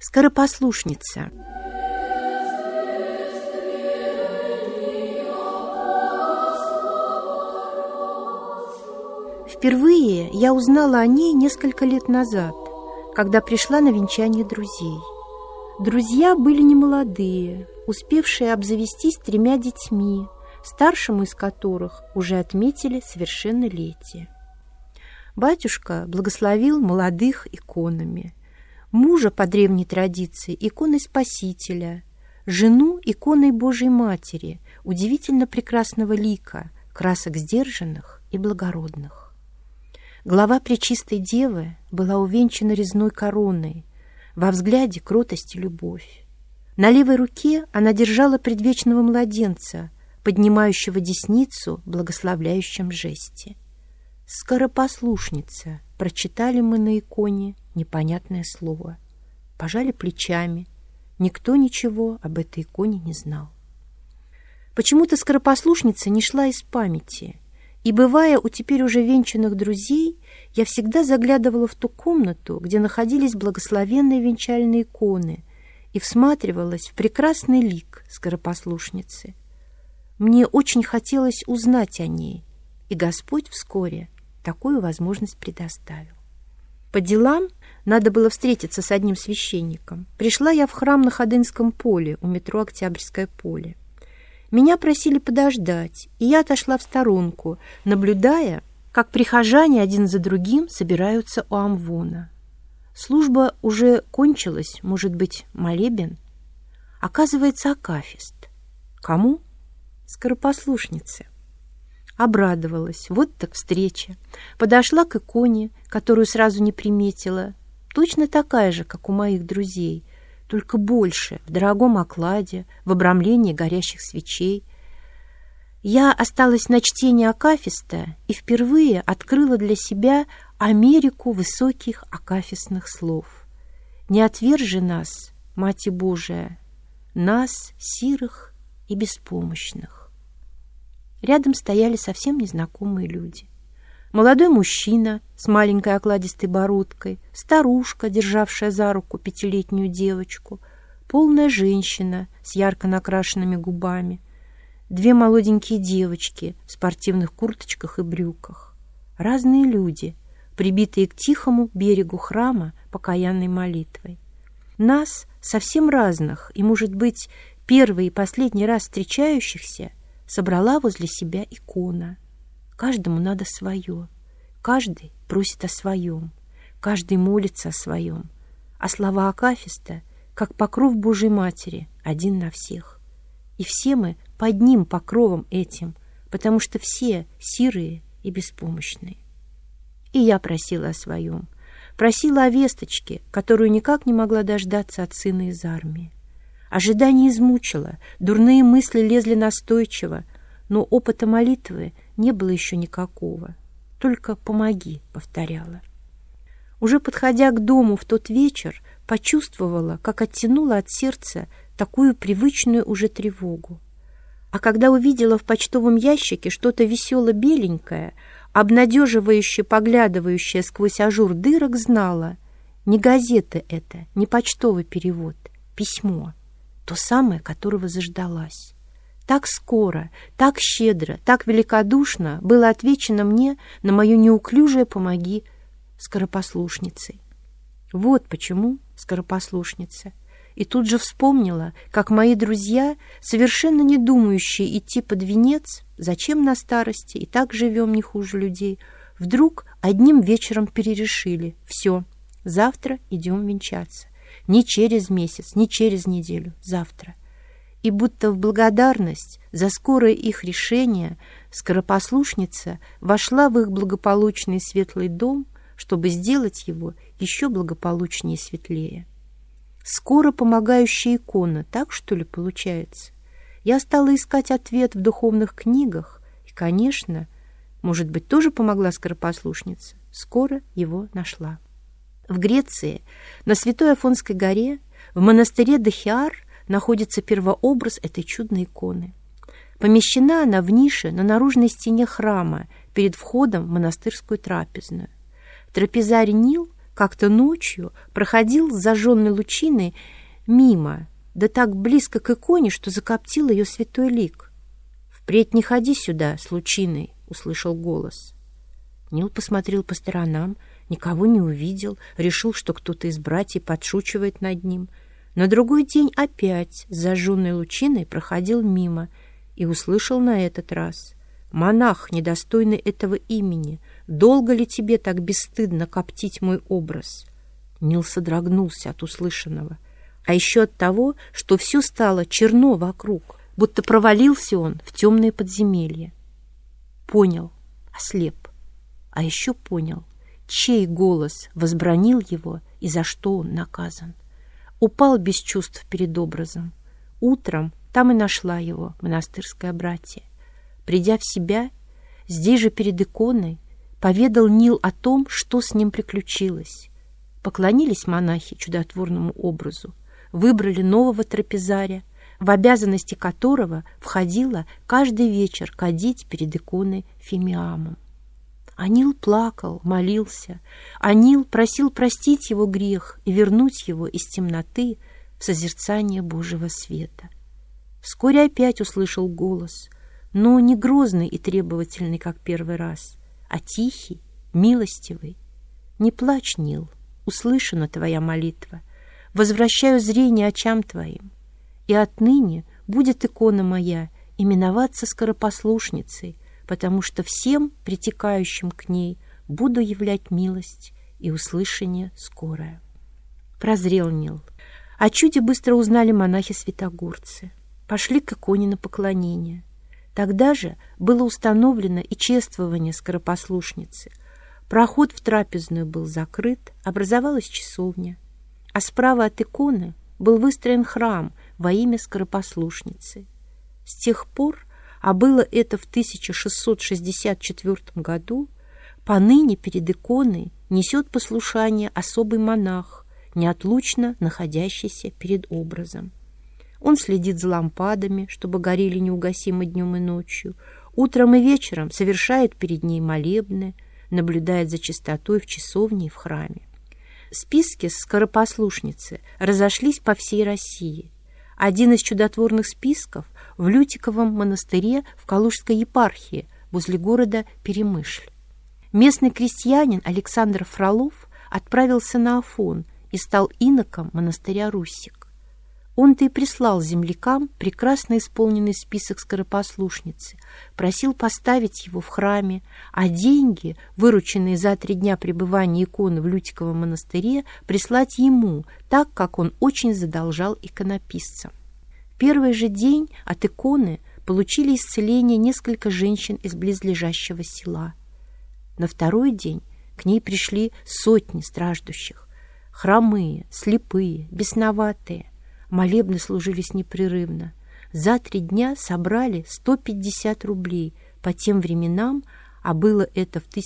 Скоропослушница. Впервые я узнала о ней несколько лет назад, когда пришла на венчание друзей. Друзья были немолодые, успевшие обзавестись 3 детьми, старшему из которых уже отметили совершеннолетие. Батюшка благословил молодых иконами, мужа по древней традиции иконой Спасителя, жену иконой Божией Матери, удивительно прекрасного лика, красок сдержанных и благородных. Глава Пречистой Девы была увенчана резной короной, во взгляде кротость и любовь. На левой руке она держала предвечного младенца, поднимающего десницу в благословляющем жесте. «Скоропослушница», прочитали мы на иконе непонятное слово. Пожали плечами. Никто ничего об этой иконе не знал. Почему-то скоропослушница не шла из памяти, и, бывая у теперь уже венчанных друзей, я всегда заглядывала в ту комнату, где находились благословенные венчальные иконы, и всматривалась в прекрасный лик скоропослушницы. Мне очень хотелось узнать о ней, и Господь вскоре такую возможность предоставил. По делам надо было встретиться с одним священником. Пришла я в храм на Ходынском поле, у метро Октябрьское поле. Меня просили подождать, и я отошла в сторонку, наблюдая, как прихожане один за другим собираются у амвона. Служба уже кончилась, может быть, молебен? Оказывается, акафист. Кому? Скоропослушнице. Обрадовалась. Вот так встреча. Подошла к иконе, которую сразу не приметила. Точно такая же, как у моих друзей, только больше, в дорогом окладе, в обрамлении горящих свечей. Я осталась на чтении акафиста и впервые открыла для себя Америку высоких акафистных слов. «Не отвержи нас, Мати Божия, нас, сирых и беспомощных». Рядом стояли совсем незнакомые люди. Молодой мужчина с маленькой окладистой бородкой, старушка, державшая за руку 5-летнюю девочку, полная женщина с ярко накрашенными губами, 2 молоденькие девочки в спортивных курточках и брюках. Разные люди, прибитые к тихому берегу храма покаянной молитвой. Нас, совсем разных и, может быть, первый и последний раз встречающихся, собрала возле себя икона. Каждому надо свое. Каждый просит о своем. Каждый молится о своем. А слова акафиста, как покров Божьей Матери, один на всех. И все мы под ним покровом этим, потому что все сирые и беспомощные. И я просила о своем. Просила о весточке, которую никак не могла дождаться от сына из армии. Ожидание измучило, дурные мысли лезли настойчиво, но опыта молитвы не было еще никакого. Только «помоги», повторяла. Уже подходя к дому в тот вечер, почувствовала, как оттянула от сердца такую привычную уже тревогу. А когда увидела в почтовом ящике что-то весело-беленькое, обнадеживающе поглядывающее сквозь ажур дырок, знала: не газета это, не почтовый перевод, письмо, то самое, которого заждалась. Так скоро, так щедро, так великодушно было отвечено мне на мое неуклюжее «помоги» скоропослушницей. Вот почему скоропослушница. И тут же вспомнила, как мои друзья, совершенно не думающие идти под венец, зачем на старости, и так живем не хуже людей, вдруг одним вечером перерешили: все, завтра идем венчаться. Не через месяц, не через неделю, завтра. И будто в благодарность за скорое их решение скоропослушница вошла в их благополучный светлый дом, чтобы сделать его еще благополучнее и светлее. Скоро помогающая икона, так что ли получается? Я стала искать ответ в духовных книгах, и, конечно, может быть, тоже помогла скоропослушница. Скоро его нашла. В Греции, на Святой Афонской горе, в монастыре Дахиар, находится первообраз этой чудной иконы. Помещена она в нише на наружной стене храма перед входом в монастырскую трапезную. Трапезарь Нил как-то ночью проходил с зажженной лучиной мимо, да так близко к иконе, что закоптил ее святой лик. «Впредь не ходи сюда с лучиной», — услышал голос. Нил посмотрел по сторонам, никого не увидел, решил, что кто-то из братьев подшучивает над ним. На другой день опять с зажженной лучиной проходил мимо и услышал на этот раз: «Монах, недостойный этого имени, долго ли тебе так бесстыдно коптить мой образ?» Нил содрогнулся от услышанного, а еще от того, что все стало черно вокруг, будто провалился он в темные подземелья. Понял, ослеп, а еще понял, чей голос возбранил его и за что он наказан. Упал без чувств перед образом. Утром там и нашла его монастырская братья. Придя в себя, здесь же перед иконой, поведал Нил о том, что с ним приключилось. Поклонились монахи чудотворному образу, выбрали нового трапезаря, в обязанности которого входило каждый вечер кадить перед иконой фимиамом. Анил плакал, молился. Анил просил простить его грех и вернуть его из темноты в созерцание Божьего света. Вскоре опять услышал голос, но не грозный и требовательный, как первый раз, а тихий, милостивый. «Не плачь, Нил, услышана твоя молитва. Возвращаю зрение очам твоим. И отныне будет икона моя именоваться скоропослушницей, потому что всем, притекающим к ней, буду являть милость и услышание скорое». Прозрел Нил. О чуде быстро узнали монахи-святогорцы. Пошли к иконе на поклонение. Тогда же было установлено и чествование скоропослушницы. Проход в трапезную был закрыт, образовалась часовня, а справа от иконы был выстроен храм во имя скоропослушницы. С тех пор, а было это в 1664 году, поныне перед иконой несет послушание особый монах, неотлучно находящийся перед образом. Он следит за лампадами, чтобы горели неугасимо днем и ночью, утром и вечером совершает перед ней молебны, наблюдает за чистотой в часовне и в храме. Списки скоропослушницы разошлись по всей России. Один из чудотворных списков в Лютиковом монастыре в Калужской епархии возле города Перемышль. Местный крестьянин Александр Фролов отправился на Афон и стал иноком монастыря Руссик. Он-то и прислал землякам прекрасно исполненный список скоропослушницы, просил поставить его в храме, а деньги, вырученные за 3 дня пребывания иконы в Лютиковом монастыре, прислать ему, так как он очень задолжал иконописцам. В первый же день от иконы получили исцеление несколько женщин из близлежащего села. На второй день к ней пришли сотни страждущих, хромые, слепые, бесноватые. Молебны служились непрерывно. За 3 дня собрали 150 рублей по тем временам, а было это в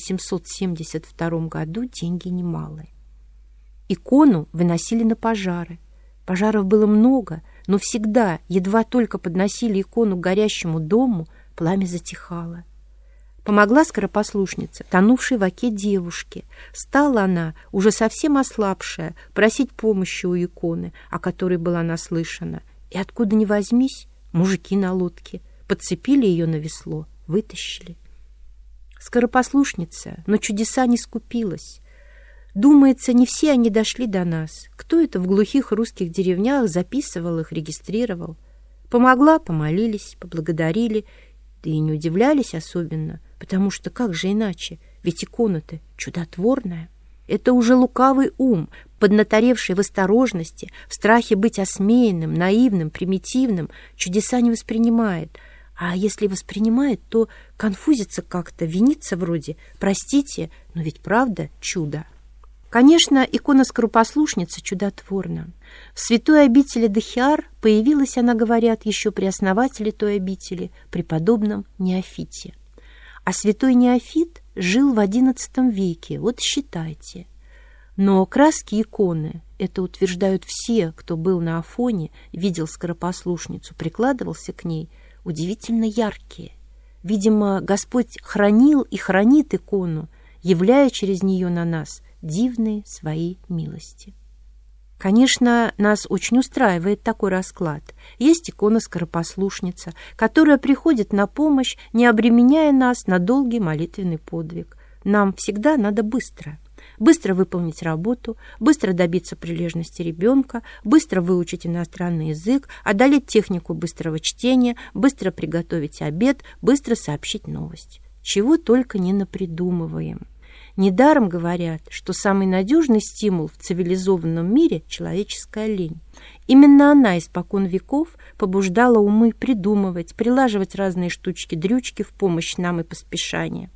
1872 году, деньги немалые. Икону выносили на пожары. Пожаров было много, но всегда, едва только подносили икону к горящему дому, пламя затихало. Помогла скоропослушница, тонувшей в оке девушке. Стала она, уже совсем ослабшая, просить помощи у иконы, о которой была наслышана. И откуда ни возьмись, мужики на лодке подцепили ее на весло, вытащили. Скоропослушница, но чудеса не скупилась. Думается, не все они дошли до нас. Кто это в глухих русских деревнях записывал их, регистрировал? Помогла, помолились, поблагодарили, да и не удивлялись особенно, потому что как же иначе, ведь икона-то чудотворная. Это уже лукавый ум, поднаторевший в осторожности, в страхе быть осмеянным, наивным, примитивным, чудеса не воспринимает. А если воспринимает, то конфузится как-то, винится вроде: простите, но ведь правда чудо. Конечно, икона скоропослушницы чудотворна. В святой обители Дахиар появилась она, говорят, еще при основателе той обители, преподобном Неофите. А святой Неофит жил в XI веке, вот считайте. Но краски иконы, это утверждают все, кто был на Афоне, видел скоропослушницу, прикладывался к ней, удивительно яркие. Видимо, Господь хранил и хранит икону, являя через нее на нас дивные свои милости. Конечно, нас очень устраивает такой расклад. Есть икона-скоропослушница, которая приходит на помощь, не обременяя нас на долгий молитвенный подвиг. Нам всегда надо быстро выполнить работу, быстро добиться прилежности ребенка, быстро выучить иностранный язык, одолеть технику быстрого чтения, быстро приготовить обед, быстро сообщить новость. Чего только не напридумываем. Недаром говорят, что самый надежный стимул в цивилизованном мире – человеческая лень. Именно она испокон веков побуждала умы придумывать, прилаживать разные штучки-дрючки в помощь нам и поспешание.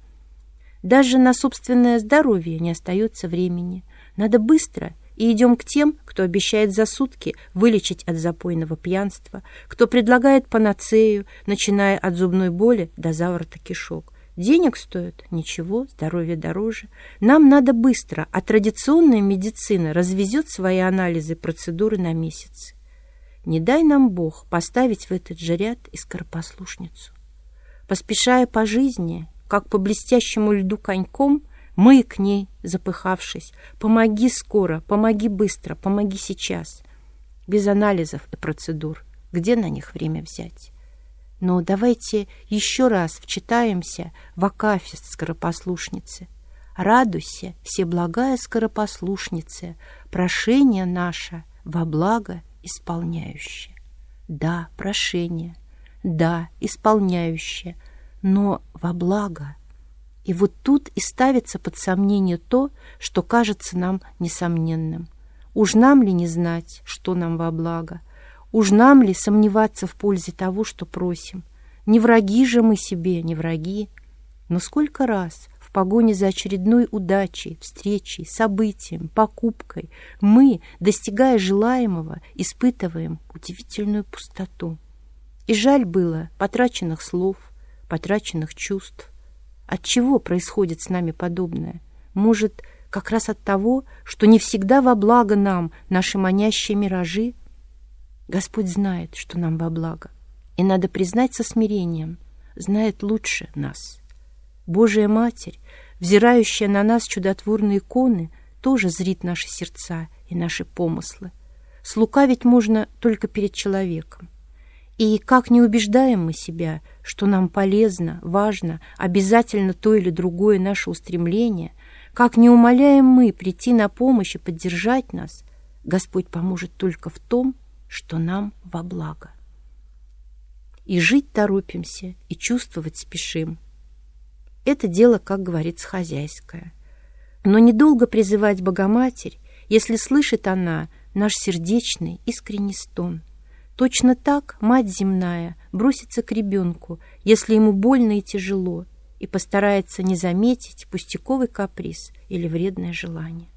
Даже на собственное здоровье не остается времени. Надо быстро, и идем к тем, кто обещает за сутки вылечить от запойного пьянства, кто предлагает панацею, начиная от зубной боли до заворота кишок. Денег стоит? Ничего, здоровье дороже. Нам надо быстро, а традиционная медицина развезет свои анализы и процедуры на месяцы. Не дай нам Бог поставить в этот же ряд и скоропослушницу. Поспешая по жизни, как по блестящему льду коньком, мы к ней, запыхавшись: помоги скоро, помоги быстро, помоги сейчас. Без анализов и процедур. Где на них время взять? Но давайте еще раз вчитаемся в акафист скоропослушницы. «Радуйся, всеблагая скоропослушница, прошение наше во благо исполняющее». Да, прошение, да, исполняющее, но во благо. И вот тут и ставится под сомнение то, что кажется нам несомненным. Уж нам ли не знать, что нам во благо? Уж нам ли сомневаться в пользе того, что просим? Не враги же мы себе, не враги. Но сколько раз в погоне за очередной удачей, встречей, событием, покупкой мы, достигая желаемого, испытываем удивительную пустоту. И жаль было потраченных слов, потраченных чувств. От чего происходит с нами подобное? Может, как раз от того, что не всегда во благо нам наши манящие миражи? Господь знает, что нам во благо, и надо признать со смирением, знает лучше нас. Божия Матерь, взирающая на нас чудотворные иконы, тоже зрит наши сердца и наши помыслы. Слукавить можно только перед человеком. И как не убеждаем мы себя, что нам полезно, важно, обязательно то или другое наше устремление, как не умоляем мы прийти на помощь и поддержать нас, Господь поможет только в том, что нам во благо. И жить торопимся, и чувствовать спешим. Это дело, как говорится, хозяйское. Но недолго призывать Богоматерь, если слышит она наш сердечный, искренний стон. Точно так Мать земная бросится к ребенку, если ему больно и тяжело, и постарается не заметить пустяковый каприз или вредное желание.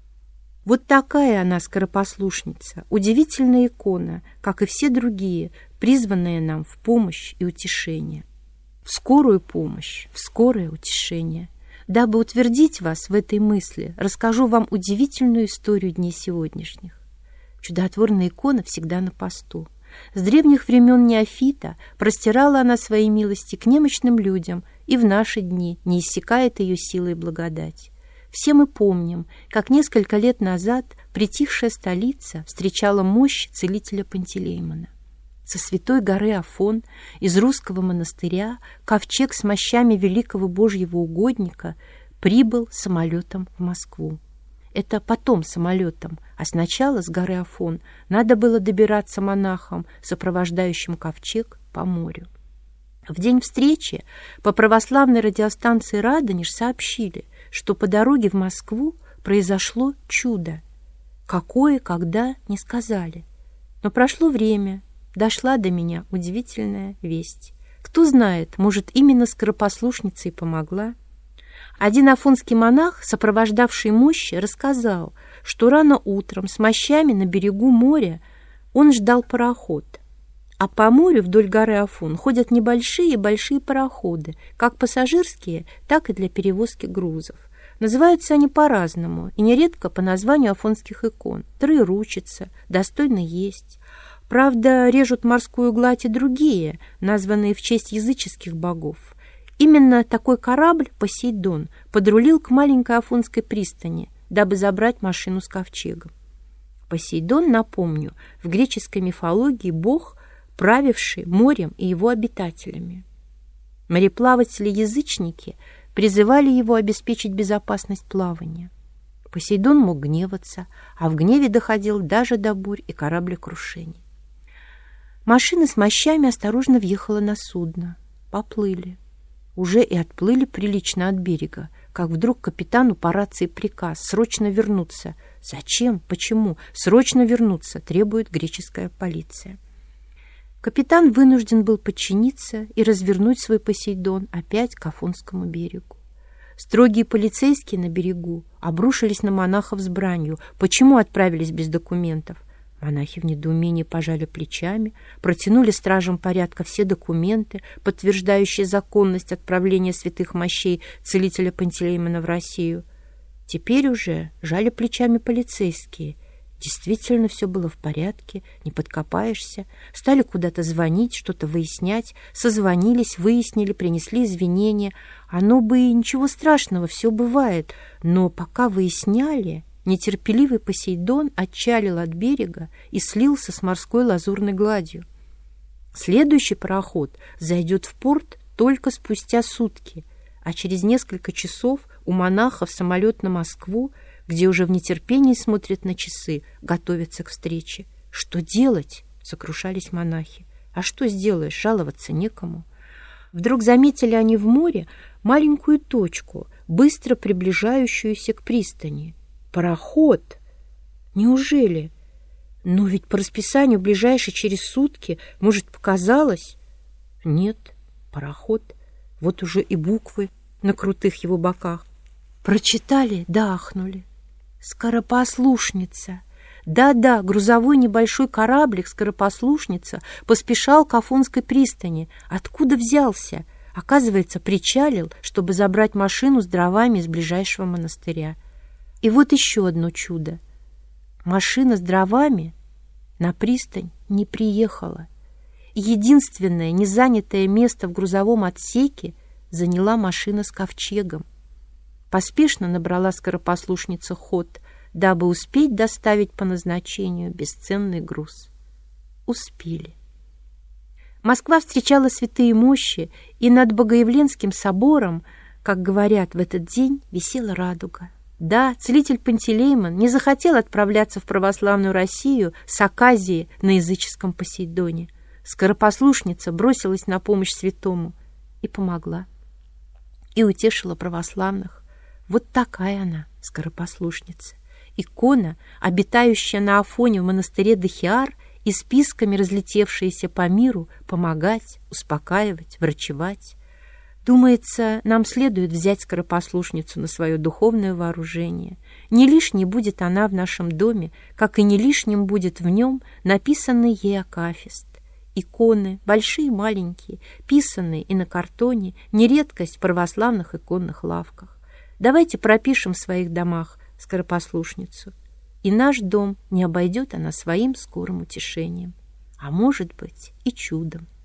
Вот такая она, скоропослушница, удивительная икона, как и все другие, призванная нам в помощь и утешение. В скорую помощь, в скорое утешение. Дабы утвердить вас в этой мысли, расскажу вам удивительную историю дней сегодняшних. Чудотворная икона всегда на посту. С древних времен Неофита простирала она свои милости к немощным людям, и в наши дни не иссякает ее сила и благодать. Все мы помним, как несколько лет назад притихшая столица встречала мощь целителя Пантелеймона. Со святой горы Афон из русского монастыря ковчег с мощами великого Божьего угодника прибыл самолетом в Москву. Это потом самолетом, а сначала с горы Афон надо было добираться монахам, сопровождающим ковчег, по морю. В день встречи по православной радиостанции «Радонеж» сообщили, что по дороге в Москву произошло чудо. Какое, когда, не сказали. Но прошло время, дошла до меня удивительная весть. Кто знает, может, именно скоропослушница и помогла. Один афонский монах, сопровождавший мощи, рассказал, что рано утром с мощами на берегу моря он ждал пароход. А по морю вдоль горы Афон ходят небольшие и большие пароходы, как пассажирские, так и для перевозки грузов. Называются они по-разному, и нередко по названию афонских икон. Троеручица, Достойно есть. Правда, режут морскую гладь и другие, названные в честь языческих богов. Именно такой корабль, Посейдон, подрулил к маленькой афонской пристани, дабы забрать машину с ковчегом. Посейдон, напомню, в греческой мифологии бог, правивший морем и его обитателями. Мореплаватели-язычники призывали его обеспечить безопасность плавания. Посейдон мог гневаться, а в гневе доходил даже до бурь и кораблекрушений. Машина с мощами осторожно въехала на судно. Поплыли. Уже и отплыли прилично от берега, как вдруг капитану по рации приказ срочно вернуться. Зачем? Почему? Срочно вернуться, требует греческая полиция. Капитан вынужден был подчиниться и развернуть свой Посейдон опять к Афонскому берегу. Строгие полицейские на берегу обрушились на монахов с бранью. Почему отправились без документов? Монахи в недоумении пожали плечами, протянули стражам порядка все документы, подтверждающие законность отправления святых мощей целителя Пантелеймона в Россию. Теперь уже жали плечами полицейские. Действительно, все было в порядке, не подкопаешься. Стали куда-то звонить, что-то выяснять. Созвонились, выяснили, принесли извинения. Оно бы и ничего страшного, все бывает. Но пока выясняли, нетерпеливый Посейдон отчалил от берега и слился с морской лазурной гладью. Следующий пароход зайдет в порт только спустя сутки, а через несколько часов у монахов самолет на Москву, где уже в нетерпении смотрят на часы, готовятся к встрече. «Что делать?» — сокрушались монахи. «А что сделаешь? Жаловаться некому». Вдруг заметили они в море маленькую точку, быстро приближающуюся к пристани. Пароход! Неужели? Но ведь по расписанию ближайший через сутки, может, показалось? Нет, пароход. Вот уже и буквы на крутых его боках. Прочитали, да ахнули. «Скоропослушница». Да-да, грузовой небольшой кораблик «Скоропослушница» поспешал к Афонской пристани. Откуда взялся? Оказывается, причалил, чтобы забрать машину с дровами из ближайшего монастыря. И вот еще одно чудо. Машина с дровами на пристань не приехала. Единственное незанятое место в грузовом отсеке заняла машина с ковчегом. Поспешно набрала скоропослушница ход, дабы успеть доставить по назначению бесценный груз. Успели. Москва встречала святые мощи, и над Богоявленским собором, как говорят, в этот день висела радуга. Да, целитель Пантелеймон не захотел отправляться в православную Россию с оказией на языческом Посейдоне. Скоропослушница бросилась на помощь святому и помогла, и утешила православных. Вот такая она, скоропослушница. Икона, обитающая на Афоне в монастыре Дахиар и списками разлетевшиеся по миру помогать, успокаивать, врачевать. Думается, нам следует взять скоропослушницу на свое духовное вооружение. Не лишней будет она в нашем доме, как и не лишним будет в нем написанный ей акафист. Иконы, большие и маленькие, писанные и на картоне, не редкость в православных иконных лавках. Давайте пропишем в своих домах скоропослушницу, и наш дом не обойдет она своим скорым утешением, а может быть и чудом.